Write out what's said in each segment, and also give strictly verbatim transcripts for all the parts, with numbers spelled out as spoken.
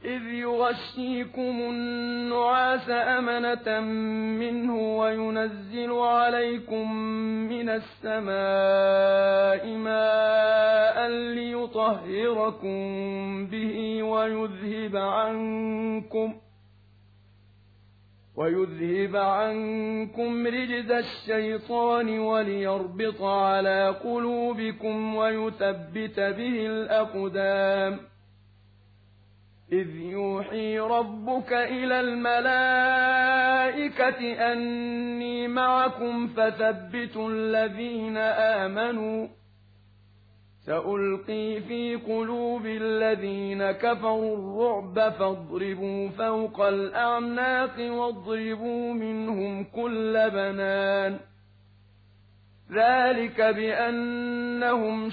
إذ يغشيكم النعاس أمنة منه وينزل عليكم من السماء ماء ليطهركم به ويذهب عنكم ويذهب عنكم رجز الشيطان وليربط على قلوبكم ويثبت به الأقدام إذ يوحي ربك إلى الملائكة أني معكم فثبتوا الذين آمنوا سألقي في قلوب الذين كفروا الرعب فاضربوا فوق الأعناق واضربوا منهم كل بنان ذلك بأنهم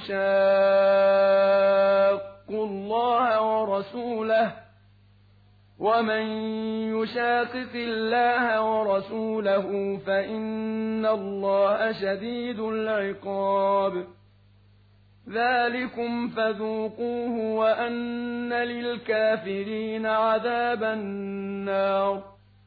شاقوا الله ورسوله ومن يشاقق الله ورسوله فإن الله شديد العقاب ذلكم فذوقوه وأن للكافرين عذاب النار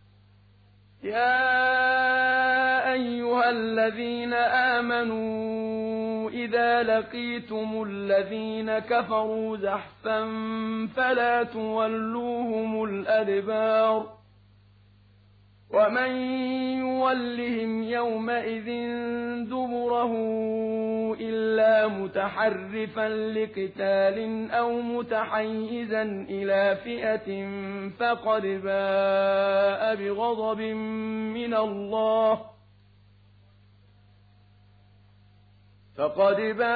يا أيها الذين آمنوا إذا لقيتم الذين كفروا زحفا فلا تولوهم الأدبار ومن يولهم يومئذ دبره إلا متحرفا لقتال أو متحيزا إلى فئة فقد باء بغضب من الله فقد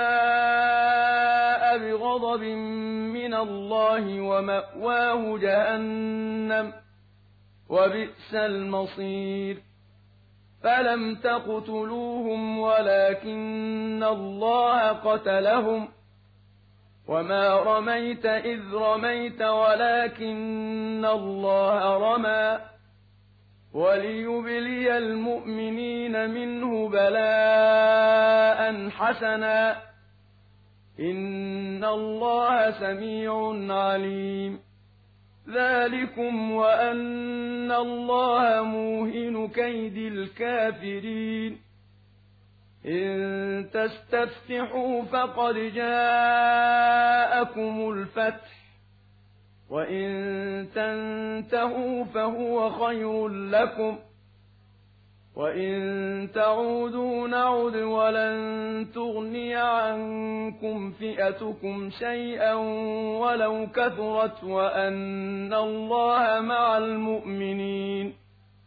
باء بغضب من الله ومأواه جهنم وبئس المصير فلم تقتلوهم ولكن الله قتلهم وما رميت إذ رميت ولكن الله رمى وليبلي المؤمنين منه بلاء حسنا إن الله سميع عليم ذلكم وأن الله موهن كيد الكافرين إن تستفتحوا فقد جاءكم الفتح وإن تنتهوا فهو خير لكم وإن تعودوا نعد ولن تغني عنكم فئتكم شيئا ولو كثرت وأن الله مع المؤمنين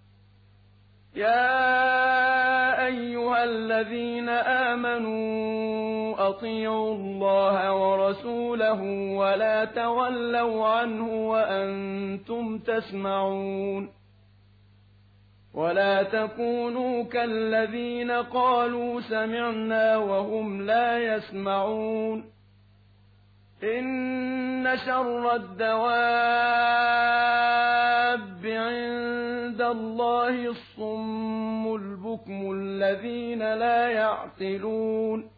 يا أيها الذين آمنوا أطيعوا الله ورسوله ولا تولوا عنه وأنتم تسمعون ولا تكونوا كالذين قالوا سمعنا وهم لا يسمعون إن شر الدواب عند الله الصم البكم الذين لا يعقلون